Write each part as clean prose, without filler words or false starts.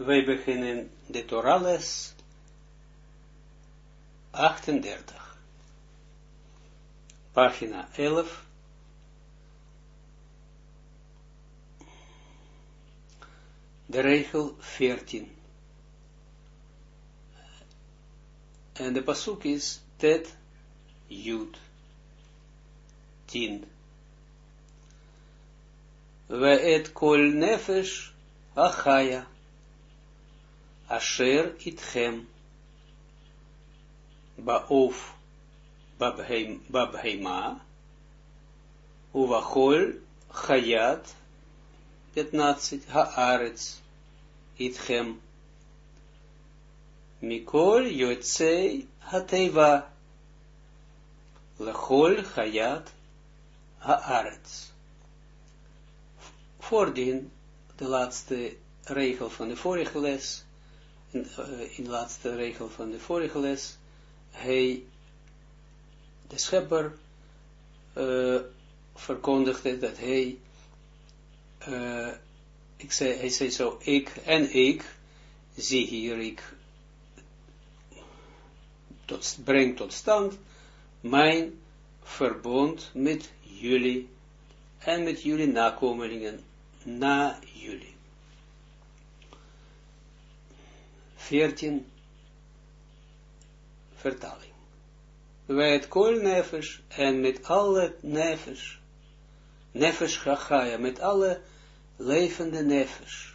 Wij beginnen de Torah-les 38, pagina 11, de regel 14. En de pasuk is Tet Yud 10. We et kol nefesh achaya asher itchem baof babheima uvachol chayat 15 haaretz itchem mikol yotzei hateiva lechol chayat haaretz. Voordien de laatste regel van de vorige les, in de laatste regel van de vorige les, hij, de schepper, verkondigde dat hij, hij zei zo, ik zie hier, ik breng tot stand mijn verbond met jullie en met jullie nakomelingen na jullie. 14 vertaling. Wij het kol nefesh en met alle nefesh chachaya, met alle levende nefesh.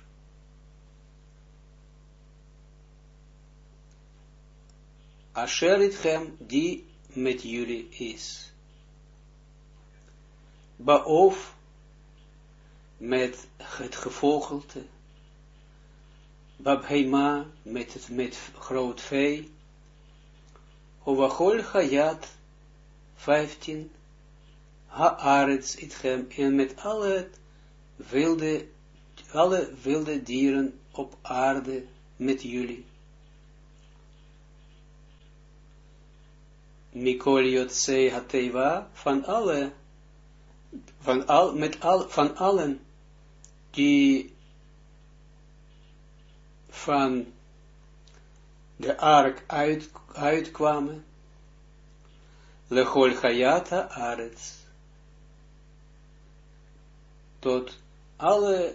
Asher itchem, die met jullie is. Baof, met het gevogelte. Babheima, met groot vee. Ovachol chayat, 15. Haaretz itchem, en met alle wilde dieren op aarde met jullie. Mikol yotzei hateiva, van allen die van de ark uitkwamen, lechol chayata aretz, tot alle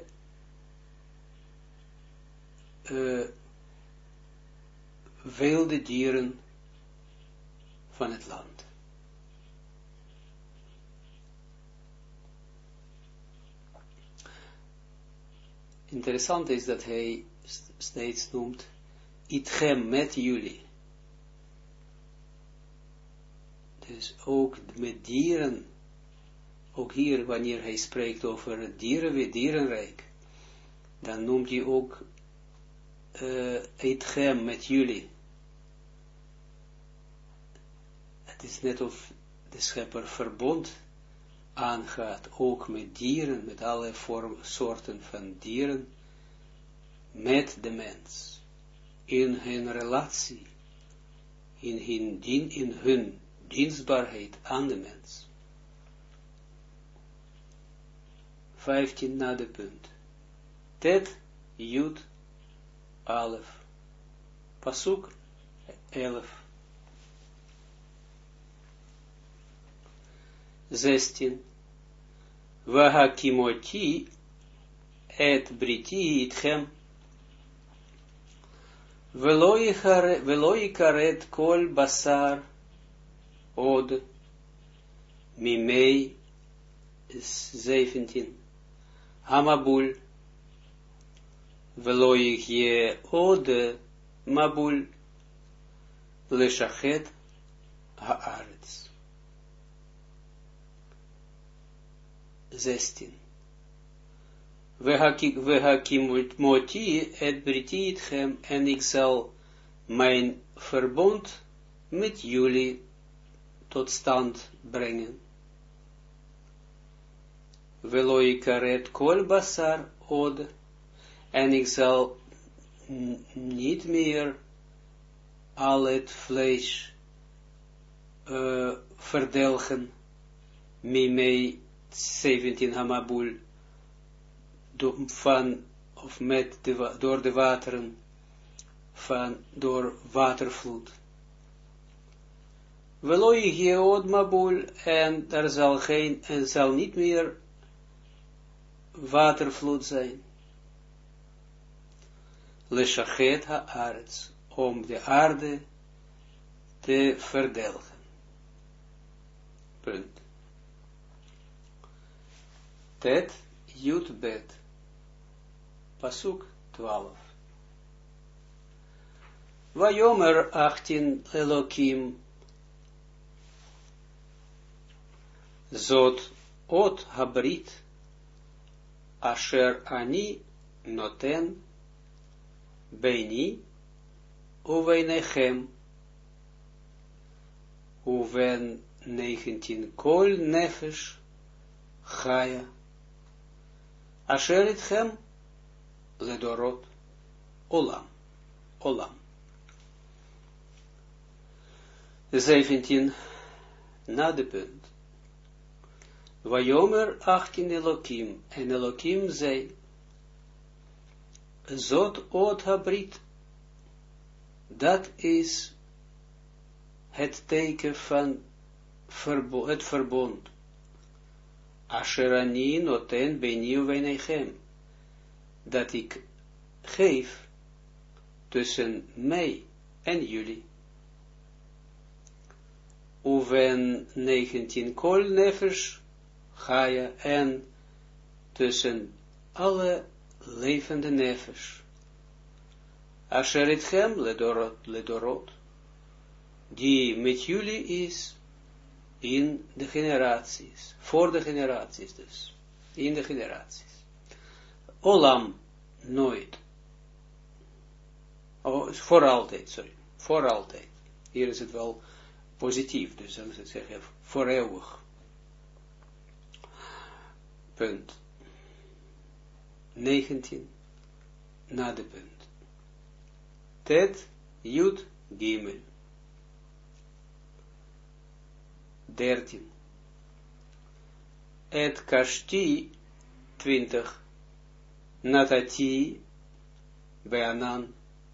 wilde dieren van het land. Interessant is dat hij steeds noemt itchem, met jullie. Dus ook met dieren, ook hier wanneer hij spreekt over het dierenrijk, dan noemt hij ook itchem, met jullie. Het is net of de schepper verbond aangaat, ook met dieren, met alle soorten van dieren, met de mens, in hun relatie, in hun dienstbaarheid aan de mens. 15 na de punt. Tet, Jud, Alef. Pasuk 11. 16. Vahakimoti et briti itchem. Velo ikaret kol basar od mimei 17. Hamabul. Velo je od mabul leshachet haaretz. 16. Vehakimoti et briti itchem, en ik zal mijn verbond met jullie tot stand brengen. Velo ikaret kol basar od, en ik zal niet meer al het vlees verdelgen, mimei 17 hamabul, van of met door de wateren door watervloed. Veloi geod mabul, en er zal niet meer watervloed zijn. Leshachet haaretz, om de aarde te verdelgen. Punt. Tet, Jut, Bet. Pasuk 12. Vayomer 18 Elokim. Zot ot habrit. Asher ani noten. Beini. Uveinechem. Uven 19 Kol nefesh. Chaya. Asher itchem. Ledorot. Olam. Olam. 17 na de punt. Vayomer 18 Elokim, en Elokim zei, Zot ot habrit, dat is het teken van het verbond. Asherani noten beni uveinechem, dat ik geef tussen mij en jullie. Uven 19 kol nefesh Chaya, en tussen alle levende nefesh. Asher itchem ledorot, die met jullie is in de generaties, voor de generaties dus, in de generaties. Olam, nooit. Oh, voor altijd, sorry, voor altijd. Hier is het wel positief, dus dan moet ik zeggen, voor eeuwig. Punt 19 na de punt. Tet, Jut, Gimel 13. Et kashti 20. Natati beanan.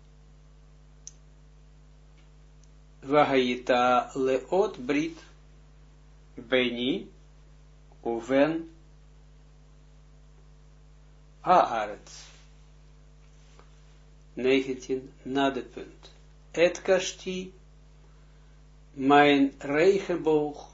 Vahayita leot brit beni uven haaretz. 19 na de punt. Et kashti, mijn regenboog,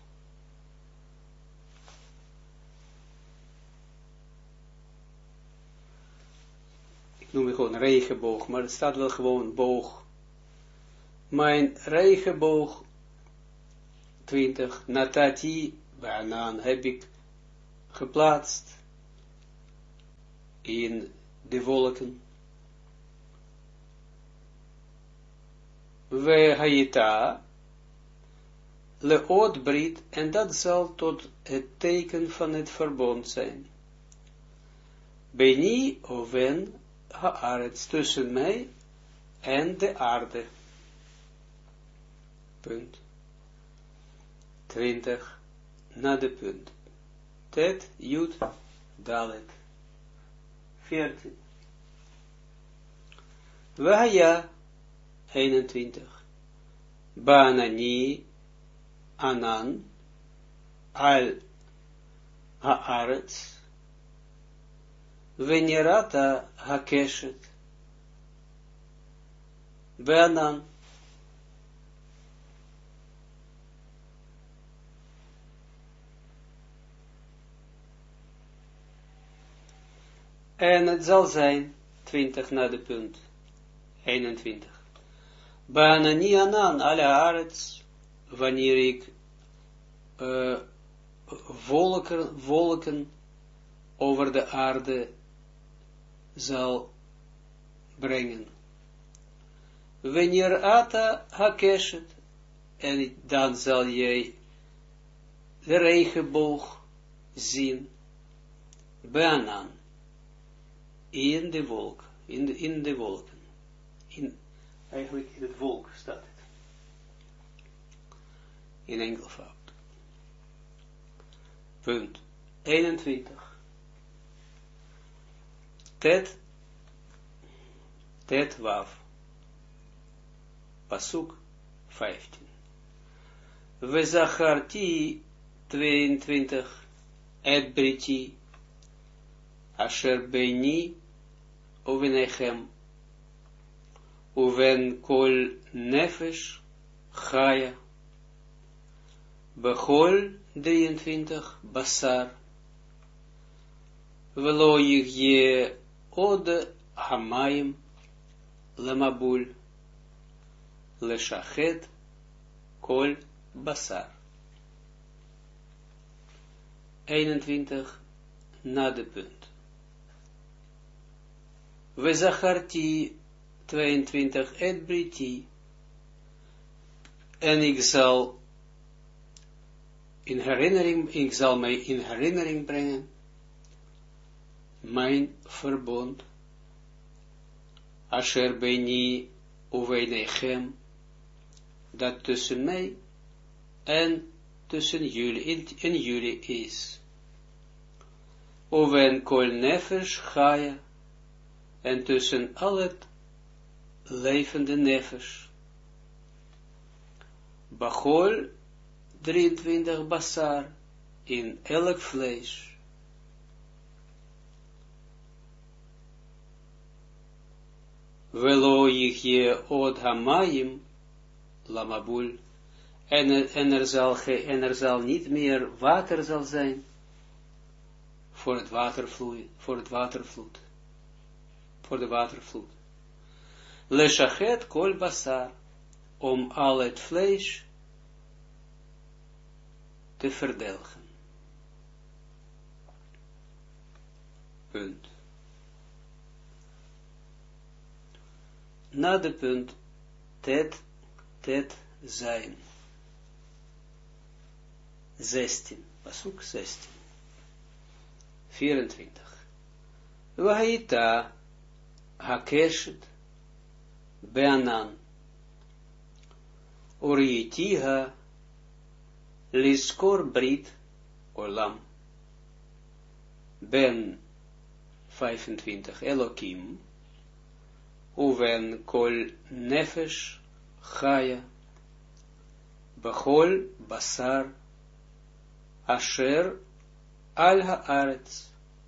ik noem het gewoon regenboog, maar het staat wel gewoon boog. Mijn regenboog, 20, natati, banaan, heb ik geplaatst in de wolken. We hayita leot brit, en dat zal tot het teken van het verbond zijn. Beni oven haaretz, tussen mij en de aarde. Punt 20 na de punt. Tet, Jut, Dalet 14. Vahaya 21. Banani anan al haaretz venirata hakeshet banan. En het zal zijn, 20 na de punt, 21. Banani anan ala haaretz, wanneer ik wolken over de aarde zal brengen. Wanneer ata hakeshet, en dan zal jij de regenboog zien, banan, in de wolk, in de wolken, eigenlijk in het wolk staat het, in enkelvoud. Punt 21. Tet, Tet Wav, Pasuk 15. We zacharti 22, et briti, asher beini, uvenechem, uven kol nefesh, chaya, bechol 23, basar, velo yigye od hamayim, lemabul, leshachet, kol basar. 21, na de punt. We zacharti 22, et briti, en ik zal mij in herinnering brengen, mijn verbond, asher beini uveinechem, dat tussen mij en tussen jullie, in jullie is. Uven kol nefesh chaya, en tussen al het levende nefesh. Bachol 23 basar, in elk vlees. Velo yichye od hamayim, lamabul, en er zal niet meer water zal zijn voor het watervloei, voor de watervloed. Leshachet kol basar, om al het vlees te verdelgen. Punt. Na de punt, tet zijn. 16, pasuk 16. 24. Wahaita hakeshet beanan. Urietiha liskor brit olam. Ben 25 Elohim. Uven kol nefesh chaya. Bechol basar asher al haaretz.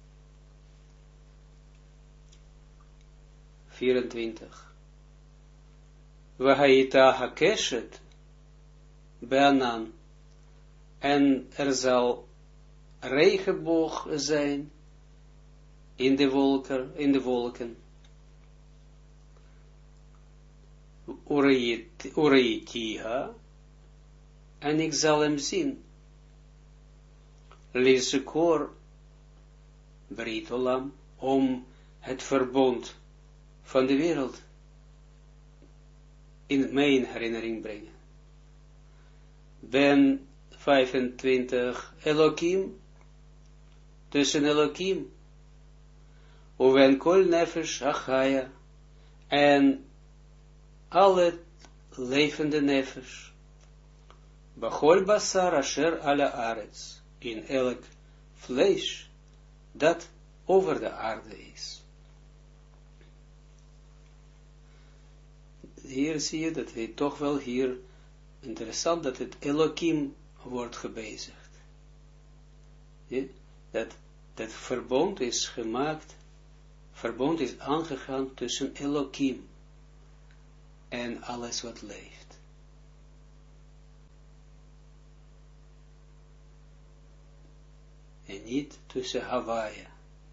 24. Wahaita hakeshet beanan, en er zal regenboog zijn in de wolken. Ureitiha, en ik zal hem zien. Lizekor brit olam, om het verbond van de wereld in mijn herinnering brengen. Ben 25 Elohim, tussen Elohim, uven kol nefesh achaya, en al het levende nefesh, bachol basar asher ala aretz, in elk vlees dat over de aarde is. Hier zie je dat hij toch wel hier, interessant dat het Elohim wordt gebezigd. Ja? Dat verbond is gemaakt, verbond is aangegaan tussen Elohim en alles wat leeft. En niet tussen Hawaii.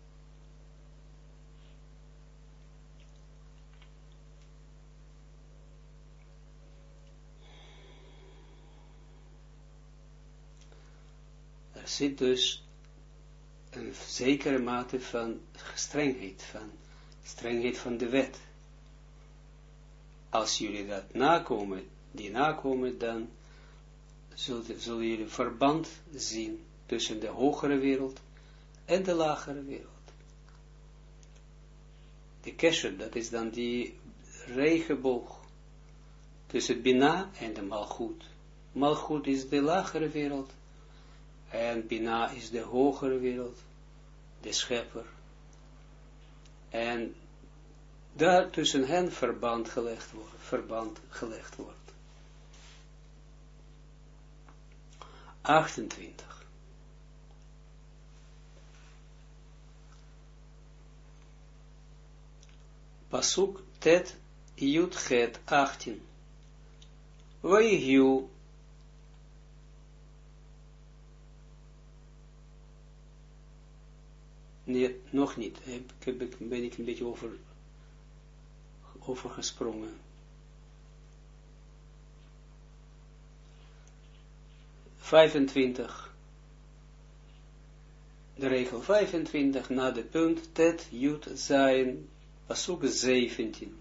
Er zit dus een zekere mate van strengheid van de wet. Als jullie dat nakomen, dan zullen jullie verband zien tussen de hogere wereld en de lagere wereld. De kesher, dat is dan die regenboog tussen Bina en de Malchut. Malchut is de lagere wereld en Bina is de hogere wereld, de schepper. En daar tussen hen verband gelegd wordt. 28. Pasuk tet Yud Het 18. Vayihyu nee, nog niet. Ben ik een beetje overgesprongen. ...25... de regel 25... na de punt... tet, jut, zijn... pasuk 17...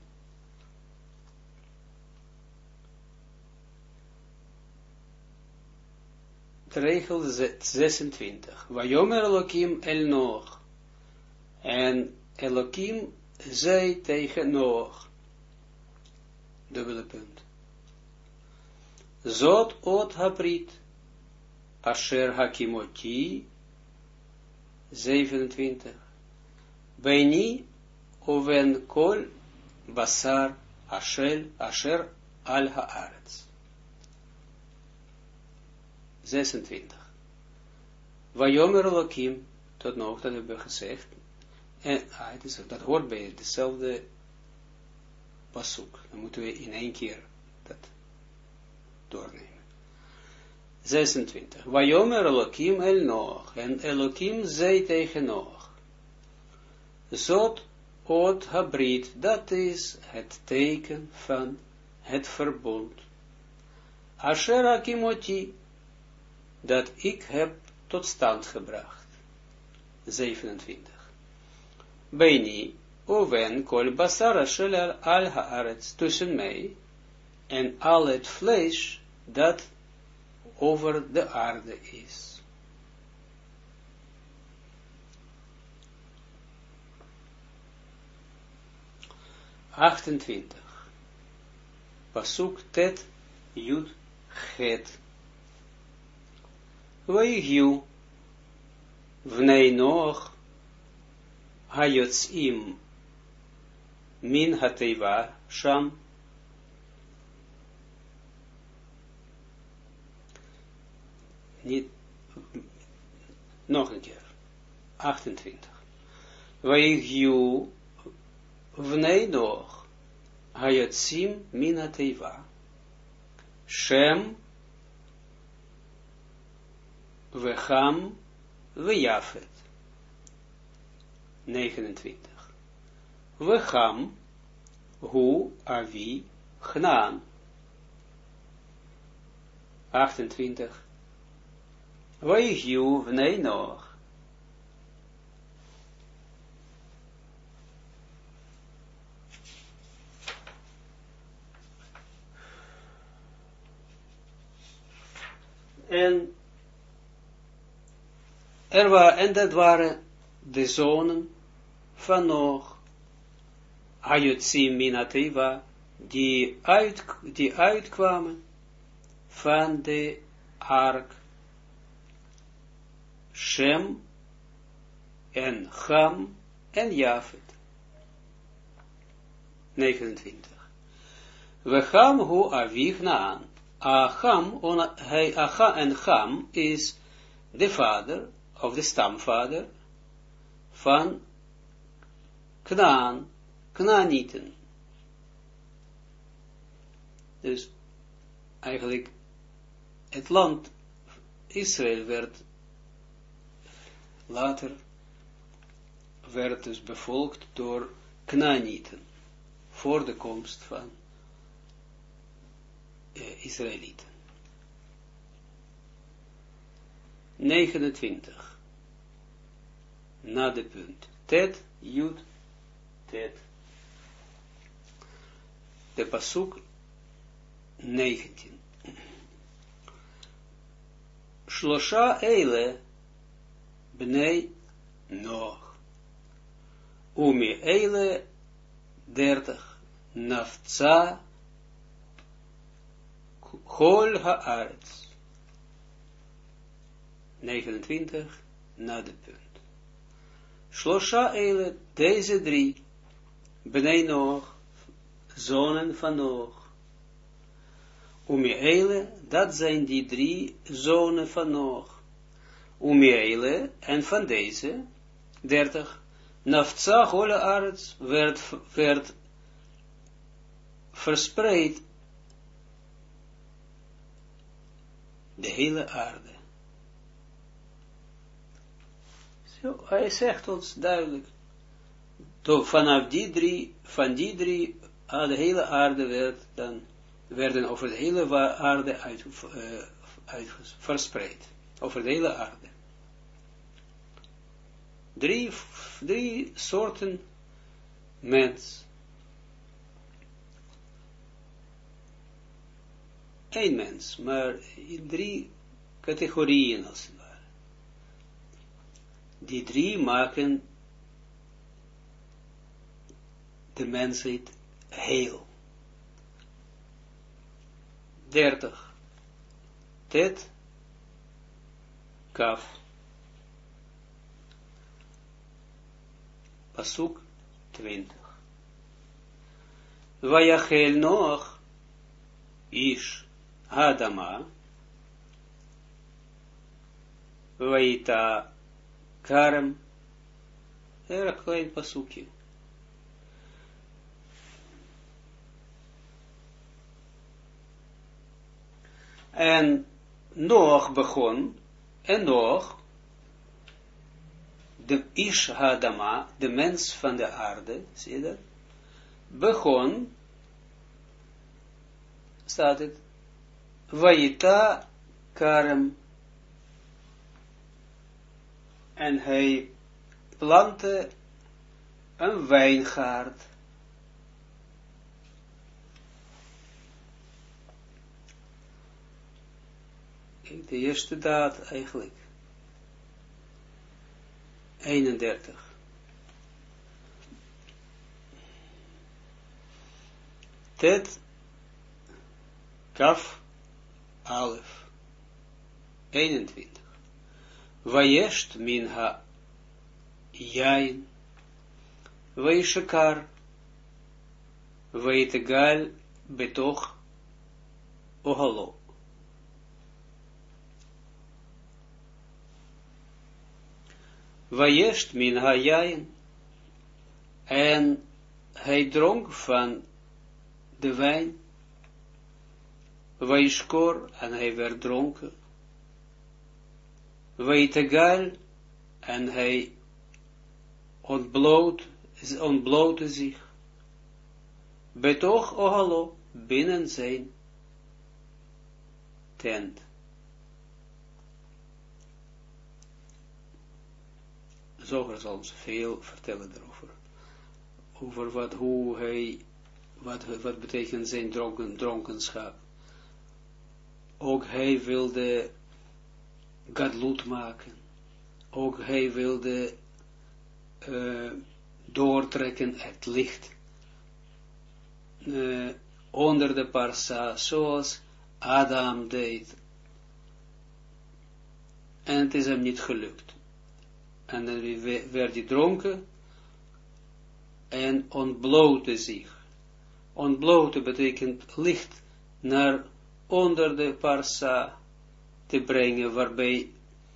de regel 26... Vayomer Elohim el Noach... en Elohim zei tegen Noach... dubbele punt... Zot ot habrit... Asher hakimoti... 27... Beini uven kol basar asher al haaretz. 26. Vayomer Elohim, tot nog, dat hebben we gezegd, en dat hoort bij dezelfde pasuk. Dan moeten we in één keer dat doornemen. 26. Vayomer Elohim el Noach, en Elohim zei tegen Noach, Zot ot habrit, dat is het teken van het verbond. Asher hakimoti, dat ik heb tot stand gebracht. 27. Beini, uven kol basar asher al haaretz, tussen mij en al het vlees dat over de aarde is. Achtentwintig. Pasuk tet Yud Het. Vayihyu vnei Noach hayotzim min hateiva sham. Niet, nog een keer. 28. Vayihyu vnei Noach hayotzim min hateiva Shem Vecham Vejafet. 29. Vecham Hu Avi Gnaan. 28. Vayihyu vnei Noach. En dat waren de zonen van Noach, Hayotzim min hateiva, die uitkwamen van de ark, Shem en Ham en Jafet. 29. Vecham hu avi Gnaan. Acham en Ham is de vader, of de stamvader, van Knaan, Knaanieten. Dus eigenlijk het land Israël werd dus bevolkt door Knaanieten, voor de komst van Israëlieten. 29. Na de punt. Tet, Jud, Tet. De pasuk 19. Shlosha eile bnei Noach. Umi eile 30. Nafza Chol haaretz. 29, na de punt. Shlosha eile, deze drie, Bnei Noach, zonen van Noach. Umiele, dat zijn die 3 zonen van Noach. Umiele, en van deze, 30, Naftsach ole arts, werd verspreid de hele aarde. Zo, hij zegt ons duidelijk, vanaf van die drie, de hele aarde werden over de hele aarde verspreid. Over de hele aarde. Drie soorten mens. 1 mens, maar in 3 categorieën als het ware. Die 3 maken de mensheid heel. 30. Tet, Kaf. Pasuk 20. Vayachel Noach, Ish, Adama, Vaita, Karem, erg klein pasukje. En Noach begon, en Noach, de Ish Hadama, de mens van de aarde, zie je dat? Begon, staat het, Vayita Karem, en hij plantte een wijngaard. De eerste daad eigenlijk. 31. Tet, Kaf, Alef. 21. Vayesht min ha yain, Vayishakar, Vayitegal betoch ohalo. Vayesht min ha yain, en hij dronk van de wijn, Vayishkor, en hij werd dronken, Vayitegal, en hij ontblootte zich, betoch ohalo, binnen zijn tent. Zoger zal ons veel vertellen daarover. Over wat betekent zijn dronkenschap. Ook hij wilde gadlut maken. Ook hij wilde doortrekken het licht onder de parsa, zoals Adam deed. En het is hem niet gelukt. En dan werd hij dronken en ontblootte zich. Ontbloten betekent licht naar onder de parsa te brengen, waarbij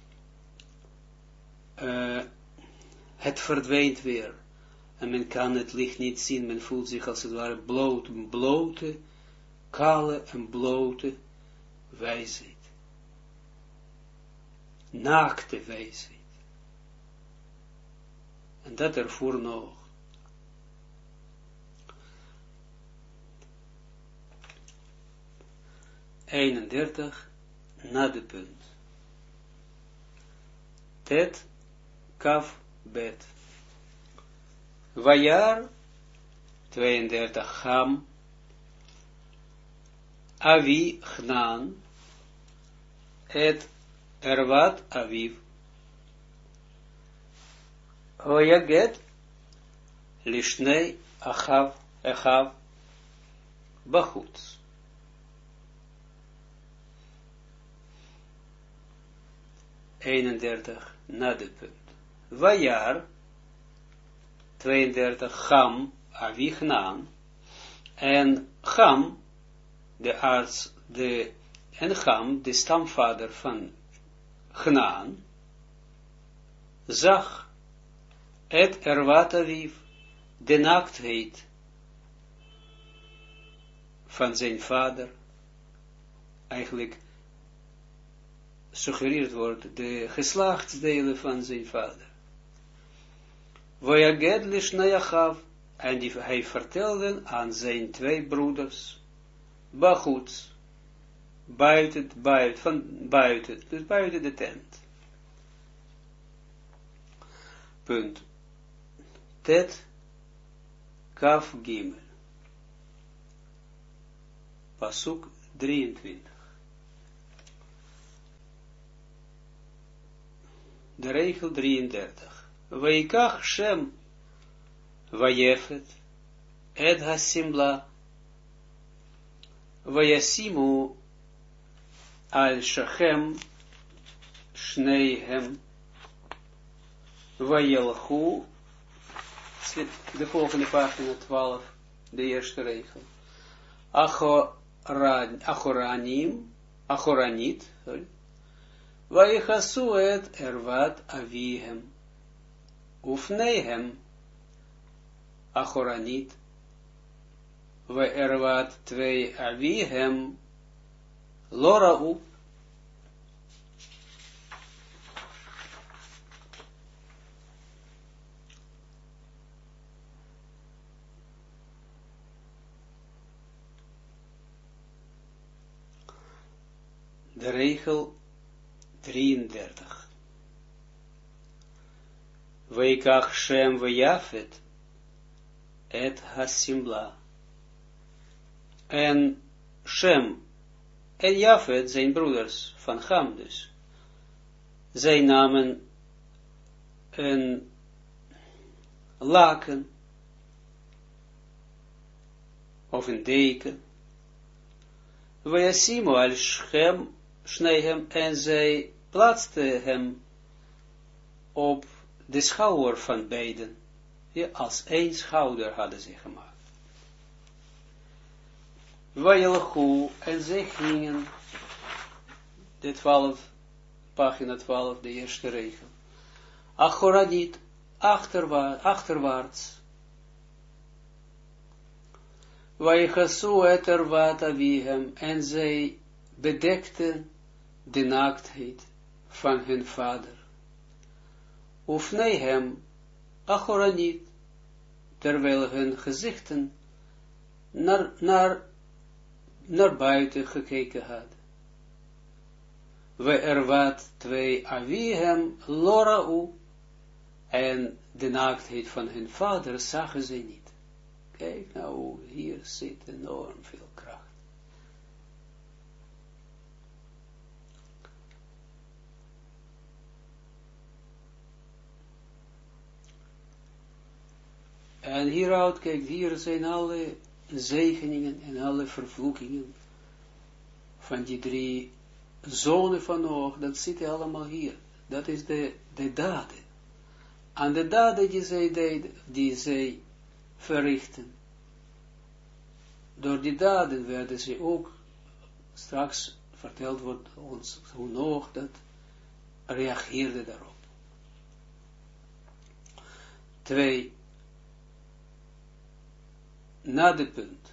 het verdwijnt weer. En men kan het licht niet zien, men voelt zich als het ware blote, kale en blote wijsheid. Naakte wijsheid. En dat ervoor nog. Na de punt. Tet, Kaf, Bet. Vajar, 32, Ham. Avi, Gnaan. Et Ervat, Aviv. Hoyaget, Lishnei, Achav, Bachutz. Na de punt. Vajar, 32, Ham, Avi Gnaan, en Ham, en Ham, de stamvader van Gnaan, zag het Ervat Aviv, de naaktheid van zijn vader, eigenlijk suggereerd wordt de geslachtsdelen van zijn vader. Vayaged lishnei en hij vertelde aan zijn twee broeders, Bachutz, buiten de tent. Punt. Tet, Kaf Gimel. Pasuk 23. De regel 33. Vaikach Shem Vayefet Ed Hasimla Vayasimu Al Shachem Shneihem Vayelchu, de volgende pagina 12, de eerste regel. Achoranit, Vayechasu et Ervat Avihem, Ufneihem, Achoranit, Ervat 2 Avihem, Lorau. De regel 33. Vaikach Shem Vayafet et Hasimla. En Shem en Jafet, zijn broeders van Ham dus, zij namen een laken of een deken, Vayasimu al Shem Shneihem, en zij plaatste hem op de schouder van beiden. Ja, als één schouder hadden ze gemaakt. Vayelchu, en zij gingen, de 12, pagina 12, de eerste regel. Achoranit, achterwaarts. Vayechasu et Ervat Avihem, en zij bedekten de naaktheid van hun vader. Ufneihem, Achoranit, terwijl hun gezichten naar buiten gekeken hadden. We Ervat 2 Avihem, Lorau, en de naaktheid van hun vader zagen ze niet. Kijk nou, hier zit enorm veel kracht. En hieruit, kijk, hier zijn alle zegeningen en alle vervloekingen van die 3 zonen van Noach, dat zit allemaal hier. Dat is de daden. Aan de daden die zij verrichten. Door die daden werden ze ook, straks verteld wordt ons hoe Noach dat reageerde daarop. 2. Na de punt.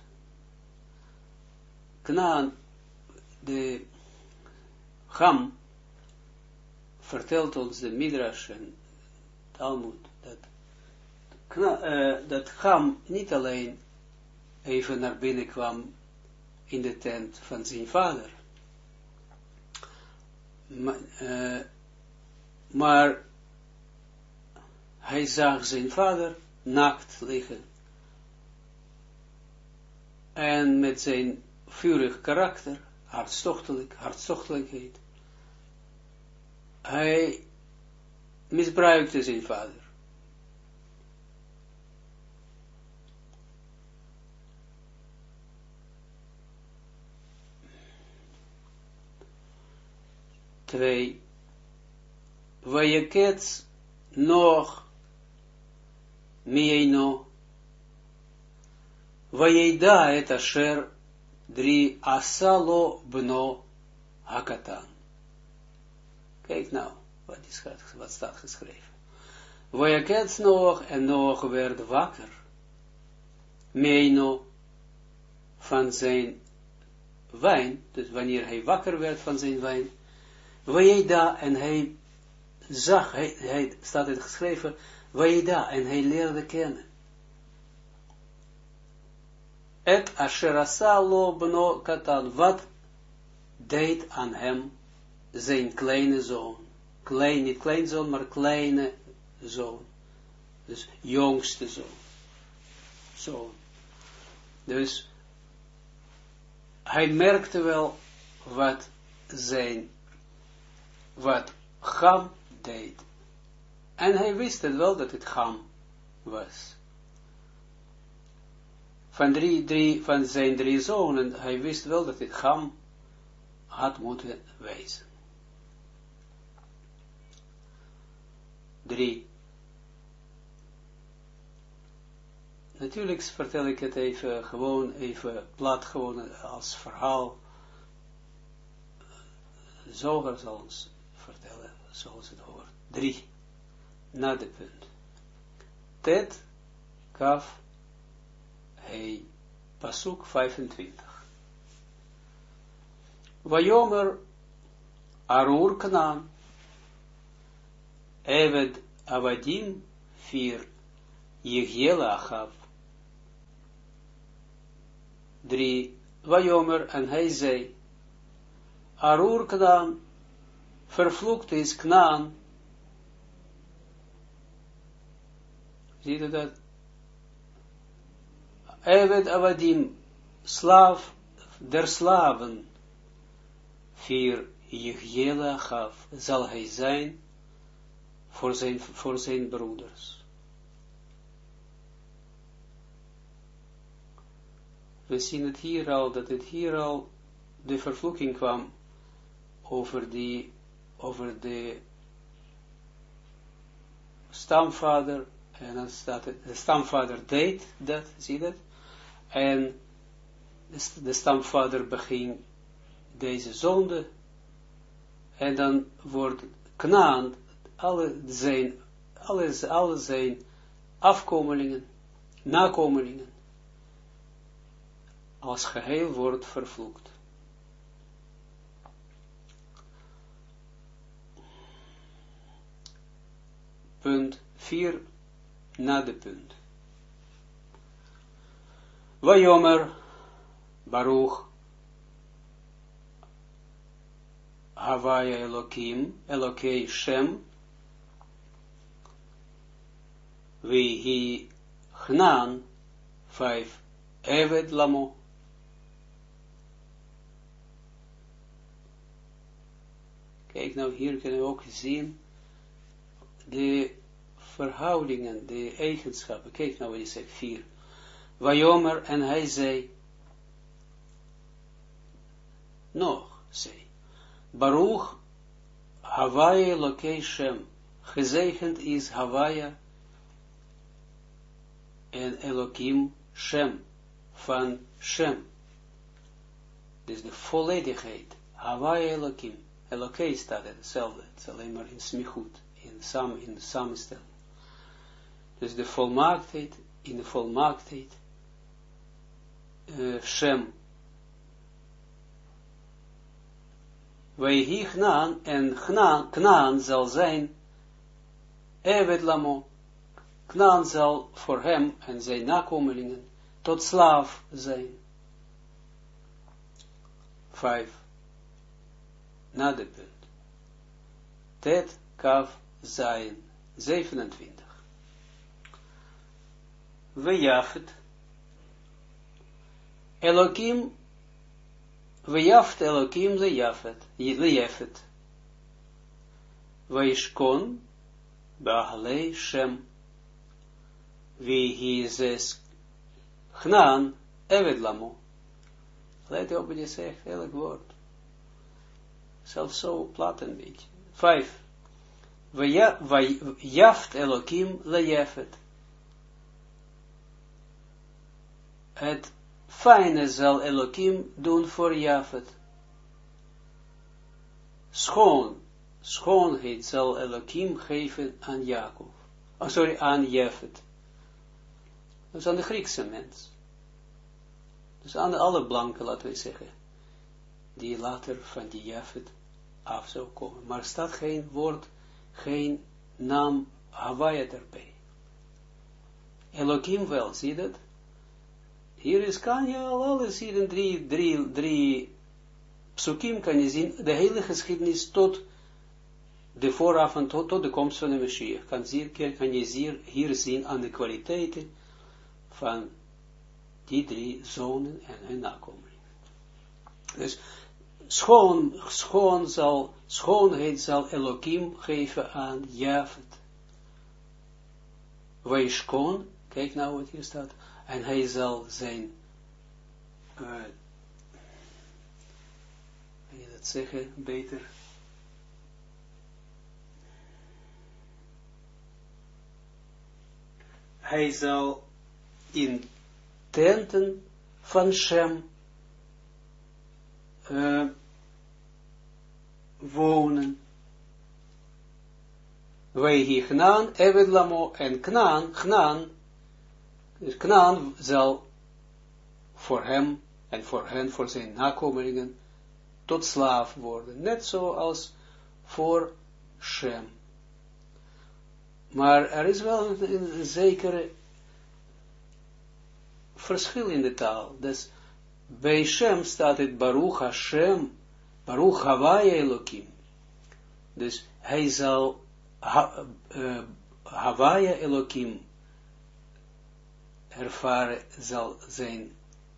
Knaan, de Ham, vertelt ons de Midrash en Talmud, dat Ham niet alleen even naar binnen kwam in de tent van zijn vader, maar hij zag zijn vader naakt liggen. En met zijn vurig karakter, hartstochtelijkheid, hij misbruikte zijn vader. Twee, Vayeketz nog Mieno Vayeda et asher 3 asalo bno hakatan. Kijk nou, wat staat geschreven. Vayaket Noach, en Noach werd wakker. Meino, van zijn wijn, dus wanneer hij wakker werd van zijn wijn. Vayeda, en hij zag, hij staat het geschreven, Vayeda, en hij leerde kennen. Et asherasa lo bno katan, wat deed aan hem zijn kleine zoon. Niet kleinzoon, maar kleine zoon. Dus jongste zoon. Dus hij merkte wel wat Ham deed. En hij wist het wel dat het Ham was. Van zijn 3 zonen, hij wist wel dat het Ham had moeten wezen. 3. Natuurlijk vertel ik het even plat, gewoon als verhaal. Zoger zal ons vertellen, zoals het hoort. 3. Na de punt. Tet, kaf, hei, pasuk 25. Vayomer, arur Kanaan, Eved Avadim 4, Yehiela Achav. 3. Vayomer, en hij zei, Arur Kanaan, vervloekt is Kanaan. Ziet u dat? Eved Avadim, slaaf der slaven. 4. Yehiela Achav, zal hij zijn voor zijn broeders. We zien het hier al, dat het hier al de vervloeking kwam over de stamvader, en dan staat het, de stamvader deed dat, zie dat, en de stamvader beging deze zonde, en dan wordt Kanaan, alle zijn afkomelingen, nakomelingen, als geheel wordt vervloekt. Punt 4, na de punt. Vayomer, Baruch, Havaya Elokim, Elokei Shem, Vihi Chnan, 5, Eved Lamo. Kijk, nou hier kunnen we ook zien de verhoudingen, de eigenschappen. Kijk nou wat hij zegt, 4. Vayomer, en hij zei, nog, zei, Baruch, Havaya Elokei Shem, gezegend is Havaya en Elokim Shem, van Shem. Dus de volledigheid, Havaya Elokim, Elokei staat hetzelfde, het is alleen maar in smichut, in samenstelling. Dus de volmaaktheid, in de volmaaktheid, Shem. Wij Gnaan, en Knaan zal zijn, Eved Lamo, Knaan zal voor hem en zijn nakomelingen tot slaaf zijn. 5. Na de punt. Tet, Kaf, Zayin, 27. Vejafet, Elokim, Vejaft Elokim lejafet, Veishkon, Baalei Shem, Vihi zes Chnan, Eved Lamo. Let op wat je zegt, elk woord. Zelfs zo plat een beetje. 5. Vejaft Elokim lejafet. het fijne zal Elohim doen voor Jafet. Schoonheid zal Elohim geven aan Jacob. Oh, sorry, aan Jafet. Dus aan de Griekse mens. Dus aan alle blanken, laten we zeggen, die later van die Jafet af zou komen. Maar er staat geen woord, geen naam Hawaii erbij. Elohim wel, zie je dat? Hier is, kan je al alles zien in drie psukim, kan je zien, de hele geschiedenis tot de vooravond, tot de komst van de Messias. Kan je hier zien aan de kwaliteiten van die drie zonen en hun nakomelingen. Dus schoonheid zal Elohim geven aan Jafet. Weishkon, kijk nou wat hier staat, en hij zal zijn, kan je dat zeggen, beter, hij zal in tenten van Shem wonen. Wij Knaan, Eved Lamo, en Knaan zal voor hem en voor hen, voor zijn nakomelingen, tot slaaf worden. Net zoals voor Shem. Maar er is wel een zekere verschil in de taal. Dus bij Shem staat het Baruch Hashem, Baruch Hawaii Elohim. Dus hij zal Hawaii Elohim ervaren, zal zijn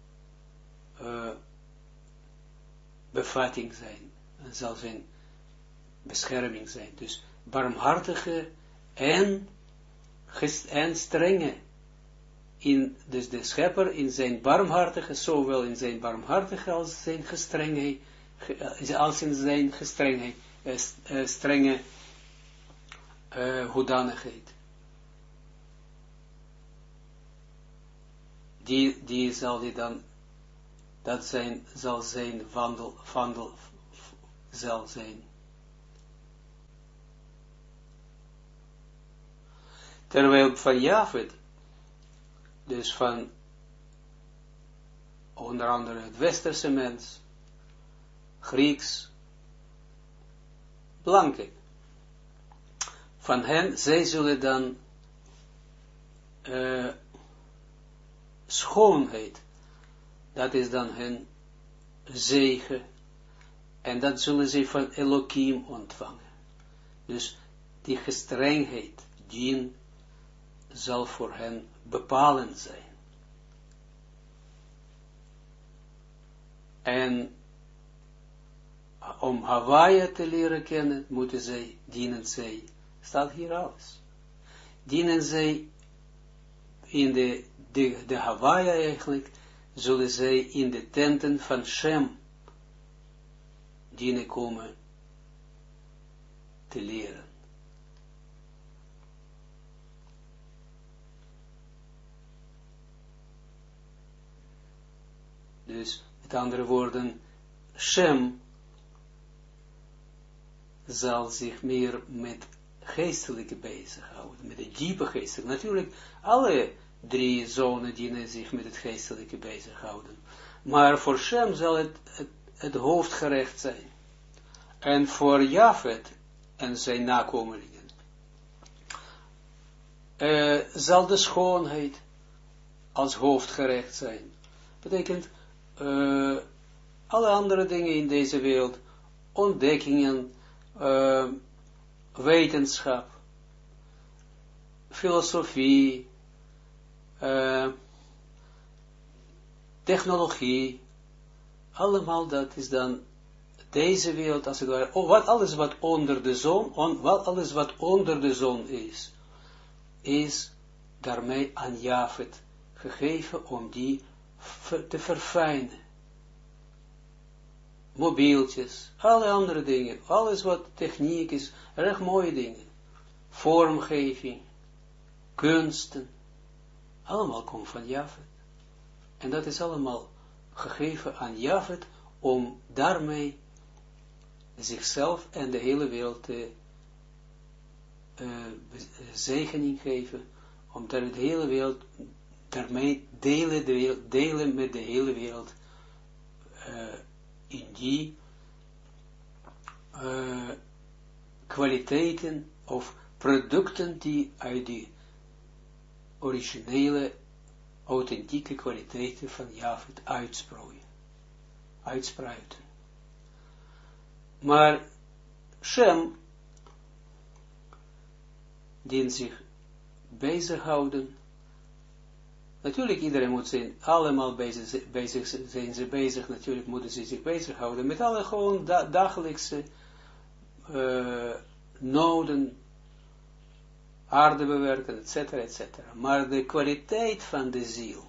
bevatting zijn, zal zijn bescherming zijn. Dus barmhartige en strenge, dus de schepper in zijn barmhartige, zowel in zijn barmhartige als zijn gestrengheid, als in zijn gestrengheid, strenge hoedanigheid. Die zal die dan, dat zijn, zal zijn wandel zal zijn. Terwijl van Jafet, dus van onder andere het westerse mens, Grieks, blanke, van hen, zij zullen dan schoonheid, dat is dan hun zegen, en dat zullen ze van Elohim ontvangen. Dus die gestrengheid, dien, zal voor hen bepalend zijn. En om Hawaii te leren kennen, dienen zij, staat hier alles, dienen zij in de Hawaii eigenlijk, zullen zij in de tenten van Shem dienen komen te leren. Dus, met andere woorden, Shem zal zich meer met geestelijke bezighouden, met de diepe geestelijke. Natuurlijk, alle drie zonen dienen zich met het geestelijke bezighouden. Maar voor Shem zal het hoofdgerecht zijn. En voor Jafet en zijn nakomelingen zal de schoonheid als hoofdgerecht zijn. Betekent, alle andere dingen in deze wereld, ontdekkingen, wetenschap, filosofie, technologie, allemaal dat is dan deze wereld, als het ware, alles wat onder de zon, alles wat onder de zon is daarmee aan Jafet gegeven om die te verfijnen. Mobieltjes, alle andere dingen, alles wat techniek is, erg mooie dingen, vormgeving, kunsten, allemaal komt van Jafet. En dat is allemaal gegeven aan Jafet, om daarmee zichzelf en de hele wereld te zegening geven, omdat de hele wereld, daarmee delen met de hele wereld, in die kwaliteiten of producten die uit die originele, authentieke kwaliteiten van Jafet uitspruiten. Maar Shem, die zich bezighouden, natuurlijk iedereen moet zijn, allemaal zijn ze bezig, natuurlijk moeten ze zich bezighouden met alle gewoon dagelijkse noden, aarde bewerken, etc., etc. Maar de kwaliteit van de ziel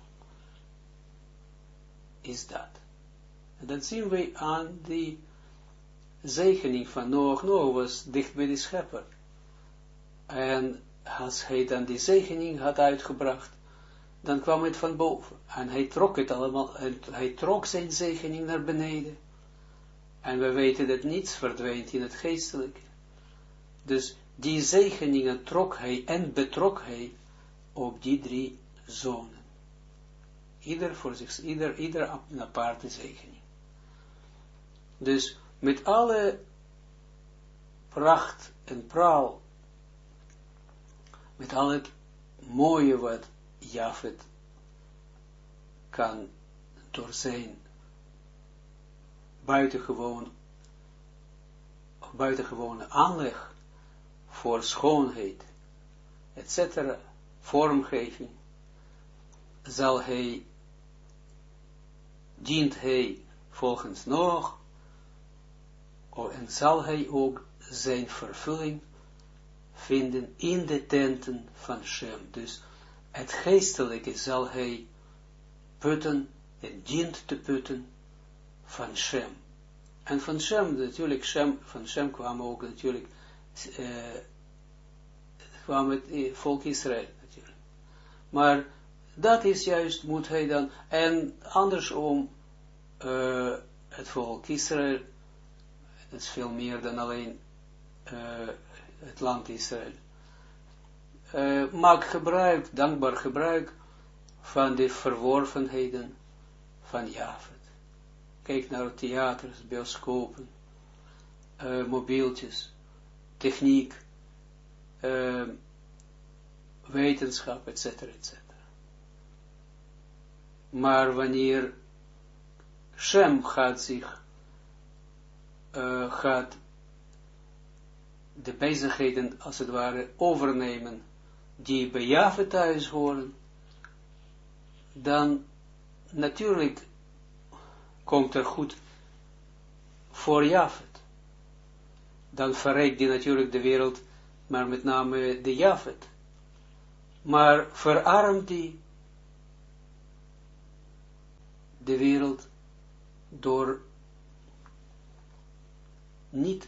is dat. En dat zien we aan die zegening van Noach. Noach was dicht bij de schepper. En als hij dan die zegening had uitgebracht, dan kwam het van boven. En hij trok het allemaal, hij trok zijn zegening naar beneden. En we weten dat niets verdwijnt in het geestelijke. Dus die zegeningen trok hij en betrok hij op die 3 zonen. Ieder voor zich, ieder een aparte zegening. Dus met alle pracht en praal, met al het mooie wat Jafet kan door zijn buitengewone aanleg voor schoonheid, etc., vormgeving, dient hij volgens Noach, en zal hij ook zijn vervulling vinden in de tenten van Shem. Dus het geestelijke zal hij putten, en dient te putten van Shem. En van Shem, natuurlijk, van Shem kwam ook natuurlijk, kwam het volk Israël natuurlijk. Maar dat is juist, moet hij dan, en andersom, het volk Israël, dat is veel meer dan alleen het land Israël. Maak gebruik, dankbaar gebruik van de verworvenheden van Jafet. Kijk naar theaters, bioscopen, mobieltjes, techniek, wetenschap, etc., etc. Maar wanneer Shem gaat de bezigheden, als het ware, overnemen, die bij Jafet thuis horen, dan natuurlijk komt er goed voor Jafet. Dan verrijkt die natuurlijk de wereld, maar met name de Jafet. Maar verarmt die de wereld door niet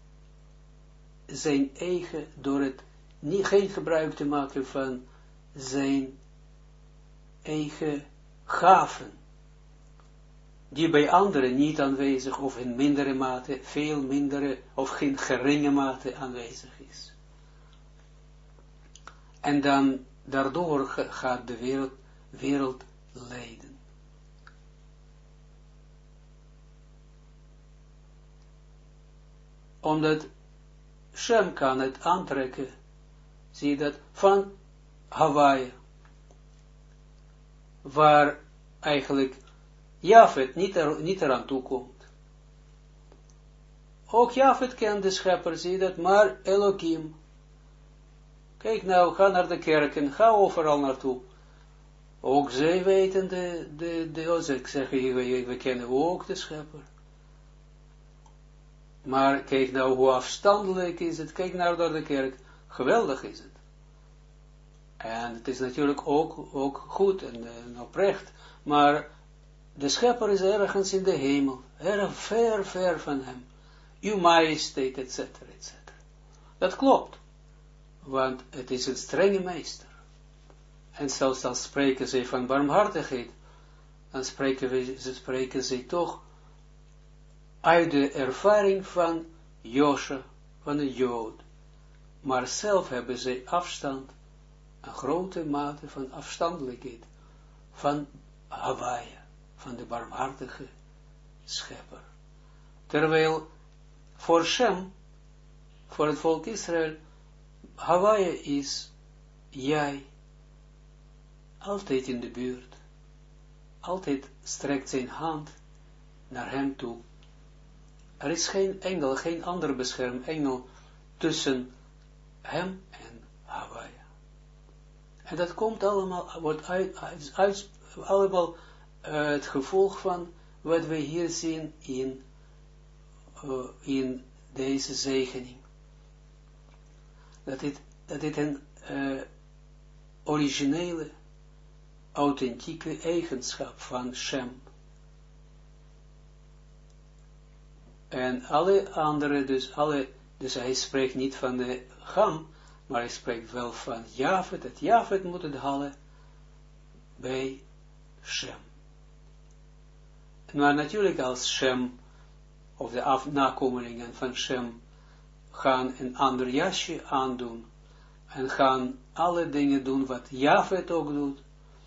zijn eigen, door het geen gebruik te maken van zijn eigen gaven, die bij anderen niet aanwezig, of in mindere mate, veel mindere, of geen geringe mate aanwezig is. En dan, daardoor gaat de wereld lijden. Omdat Shem kan het aantrekken, zie je dat, van Hawaii, waar eigenlijk Jafet niet eraan toe komt. Ook Jafet kent de schepper, zie je dat, maar Elohim. Kijk nou, ga naar de kerken, ga overal naartoe. Ook zij weten ik zeg, we kennen ook de schepper. Maar kijk nou hoe afstandelijk is het, kijk nou naar de kerk, geweldig is het. En het is natuurlijk ook goed en oprecht, maar de schepper is ergens in de hemel, erg ver van hem. Uw majesteit, etc., etc. Dat klopt, want het is een strenge meester. En zelfs dan spreken ze van barmhartigheid, dan spreken ze toch uit de ervaring van Josje, van een Jood. Maar zelf hebben ze afstand, een grote mate van afstandelijkheid, van Hawaii, van de barmhartige schepper. Terwijl voor Shem, voor het volk Israël, Hawaii is jij, altijd in de buurt, altijd strekt zijn hand naar hem toe. Er is geen engel, geen andere beschermengel tussen hem en Hawaii. En dat komt allemaal, wordt allemaal het gevolg van wat we hier zien in deze zegening. Dat dit een originele, authentieke eigenschap van Shem. En alle andere, dus hij spreekt niet van de Ham, maar hij spreekt wel van Jafet, dat Jafet moet het halen bij Shem. Maar natuurlijk als Shem, of de nakomelingen van Shem, gaan een ander jasje aandoen, en gaan alle dingen doen wat Jafet ook doet,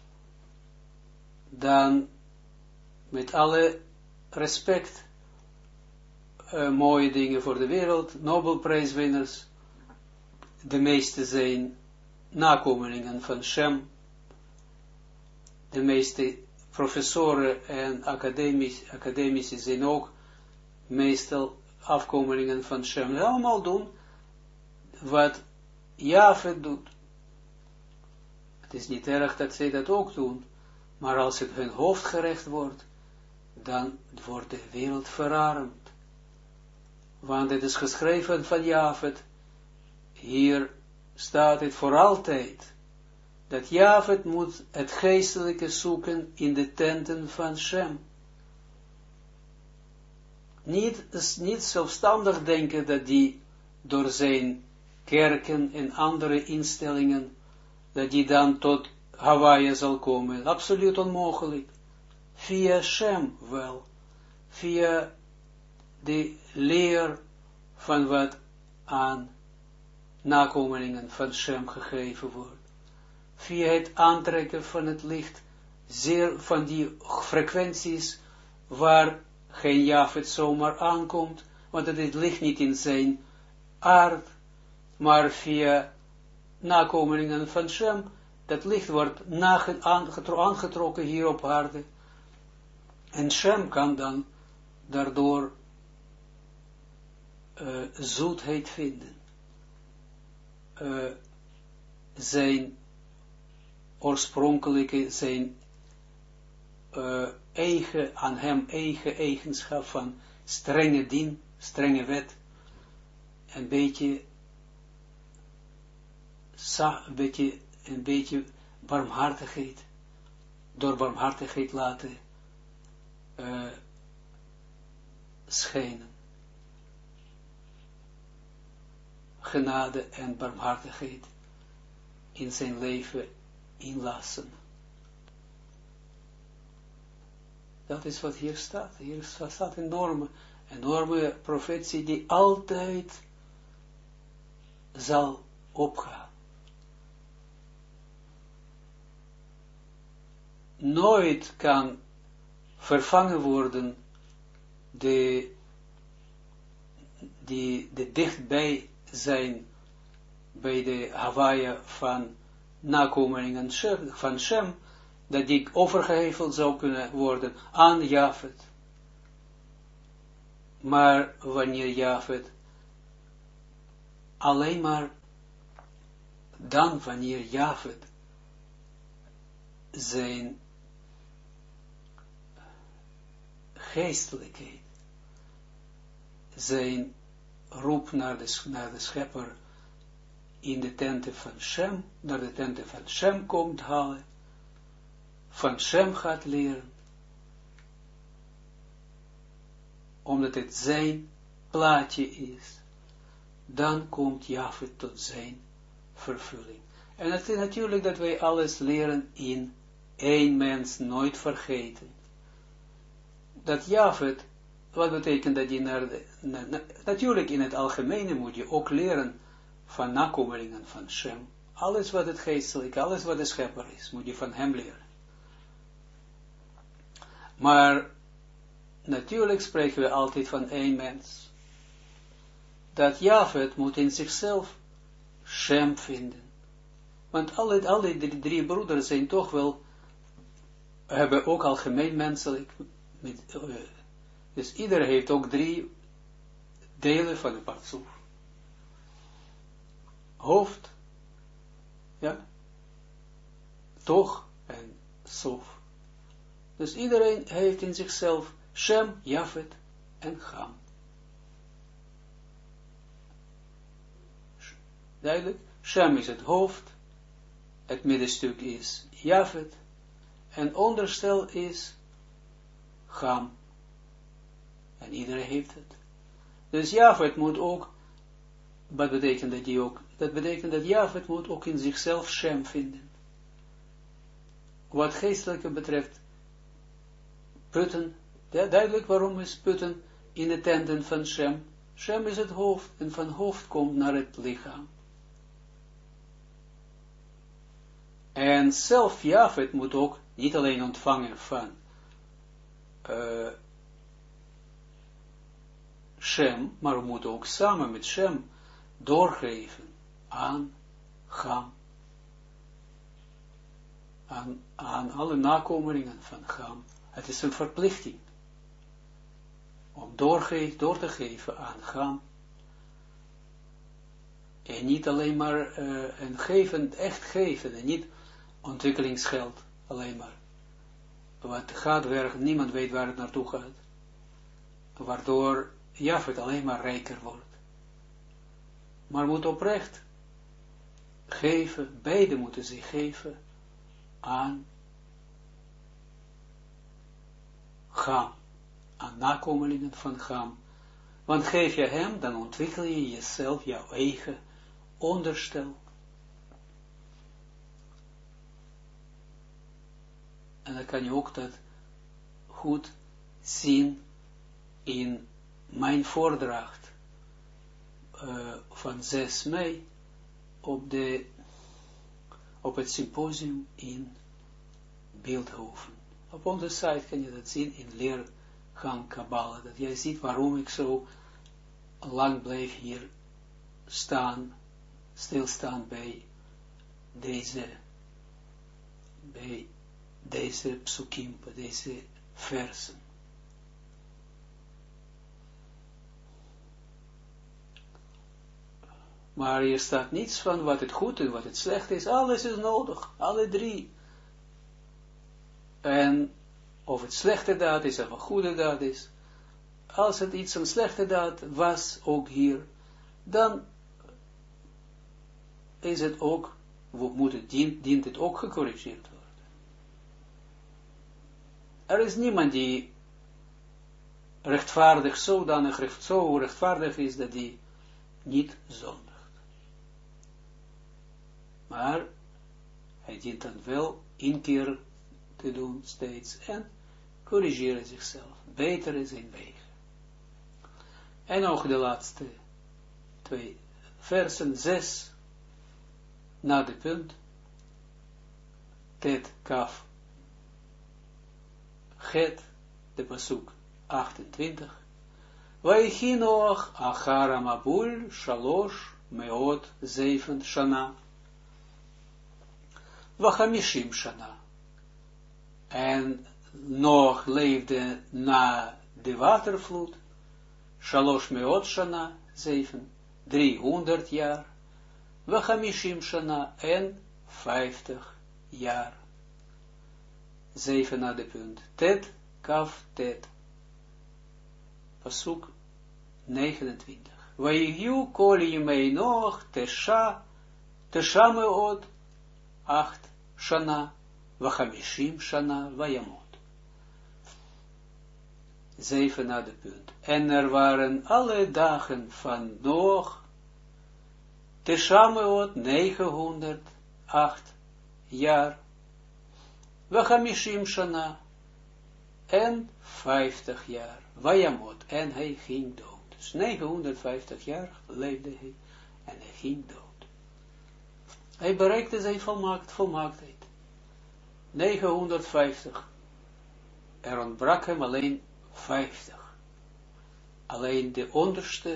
dan met alle respect, mooie dingen voor de wereld, Nobelprijswinners, de meeste zijn nakomelingen van Shem, de meeste professoren en academici zijn ook meestal afkomelingen van Shem, allemaal doen wat Jafet doet. Het is niet erg dat zij dat ook doen, maar als het hun hoofdgerecht wordt, dan wordt de wereld verarmd. Want het is geschreven van Jafet, hier staat het voor altijd, dat Jafet moet het geestelijke zoeken in de tenten van Shem. Niet zelfstandig denken dat die door zijn kerken en andere instellingen, dat die dan tot Hawaii zal komen. Absoluut onmogelijk. Via Shem wel. Via de leer van wat aan nakomelingen van Shem gegeven wordt. Via het aantrekken van het licht, zeer van die frequenties waar geen Jafet zomaar aankomt, want het ligt niet in zijn aard, maar via nakomelingen van Shem, dat licht wordt aangetrokken hier op aarde. En Shem kan dan daardoor zoetheid vinden. Zijn oorspronkelijke, zijn aan hem eigen eigenschap van strenge dien, strenge wet, een beetje barmhartigheid, door barmhartigheid laten schijnen. Genade en barmhartigheid in zijn leven inlassen. Dat is wat hier staat. Hier staat een enorme profetie die altijd zal opgaan. Nooit kan vervangen worden de dichtbij zijn bij de Hawaii van nakomelingen van Shem, dat die overgeheveld zou kunnen worden aan Jafet. Maar wanneer Jafet alleen maar dan wanneer Jafet zijn geestelijkheid, zijn roep naar de schepper in de tenten van Shem, naar de tenten van Shem komt halen, van Shem gaat leren, omdat het zijn plaatje is, dan komt Jafet tot zijn vervulling. En het is natuurlijk dat wij alles leren in één mens nooit vergeten. Dat Jafet, wat betekent dat je natuurlijk in het algemene moet je ook leren van nakomelingen van Shem. Alles wat het geestelijk, alles wat de schepper is, moet je van hem leren. Maar natuurlijk spreken we altijd van één mens. Dat Jafet moet in zichzelf Shem vinden. Want alle drie broeders zijn toch wel, hebben ook algemeen menselijk, dus ieder heeft ook 3 delen van de partsoef. Hoofd, ja, toch en sof. Dus iedereen heeft in zichzelf Shem, Jafet en Cham. Duidelijk, Shem is het hoofd, het middenstuk is Jafet, en onderstel is Cham. En iedereen heeft het. Dus Jafet moet ook, wat betekent dat die ook? Dat betekent dat Jafet moet ook in zichzelf Shem vinden. Wat geestelijke betreft, putten, duidelijk waarom is putten in de tenten van Shem. Shem is het hoofd, en van hoofd komt naar het lichaam. En zelf Jafet moet ook niet alleen ontvangen van Shem, maar moet ook samen met Shem doorgeven aan Cham. Aan alle nakomelingen van Cham. Het is een verplichting om door te geven aan Cham. En niet alleen maar een geven, echt geven, en niet ontwikkelingsgeld alleen maar. Wat gaat werken, niemand weet waar het naartoe gaat. Waardoor Jafet alleen maar rijker wordt. Maar moet oprecht geven, beide moeten zich geven aan Cham, aan nakomelingen van Cham. Want geef je hem, dan ontwikkel je jezelf, jouw eigen onderstel. En dan kan je ook dat goed zien in mijn voordracht van 6 mei op het symposium in Beeldhoven. Op onze site kan je dat zien in Leergang Kabbalah, dat jij ziet waarom ik zo lang blijf hier stilstaan bij deze psukim, bij deze versen. Maar hier staat niets van wat het goed en wat het slecht is. Alles is nodig. Alle 3. En of het slechte daad is of een goede daad is. Als het iets een slechte daad was, ook hier, dan is het ook, dient het ook gecorrigeerd worden. Er is niemand die rechtvaardig, zo rechtvaardig is, dat die niet zondigt. Maar hij dient dan wel inkeer te doen steeds en corrigeren zichzelf. Beter is in wegen. En nog de laatste 2 versen, 6 na de punt. Tet, kaf, het, de pasuk 28. Vaichi Noach achara mabul 307 shana. Vachamishim shana. En Noach leefde na de watervloed 300 shana, 300 jaar. Vachamishim shana en 50 jaar. 7 na de punt. Tet, kaf, tet. Pasuk 29. Vayigyu kol yimei Noach tesha meot 8 shana, vachamishim shana, vayamot. 7 na de punt. En er waren alle dagen van Noach tesha meot 908 jaar, Vachamishim shana, en 50 jaar, Vayamot, en hij ging dood. Dus 950 jaar leefde hij, en hij ging dood. Hij bereikte zijn volmaaktheid. 950. Er ontbrak hem alleen 50. Alleen de onderste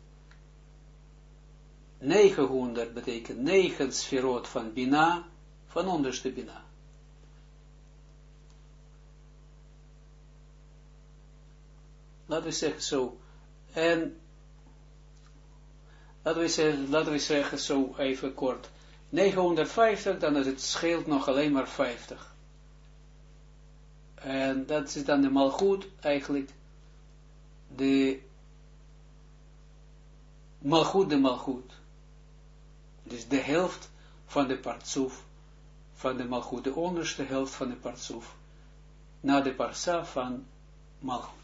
900 betekent 9 sferot van Bina, van onderste Bina. Laten we zeggen zo. En laten we zeggen zo even kort. 950, dan is het scheelt nog alleen maar 50. En dat is dan de malgoed, eigenlijk de malgoed. Dus de helft van de partsoef, van de malgoed, de onderste helft van de partsoef, na de parsa van malgoed.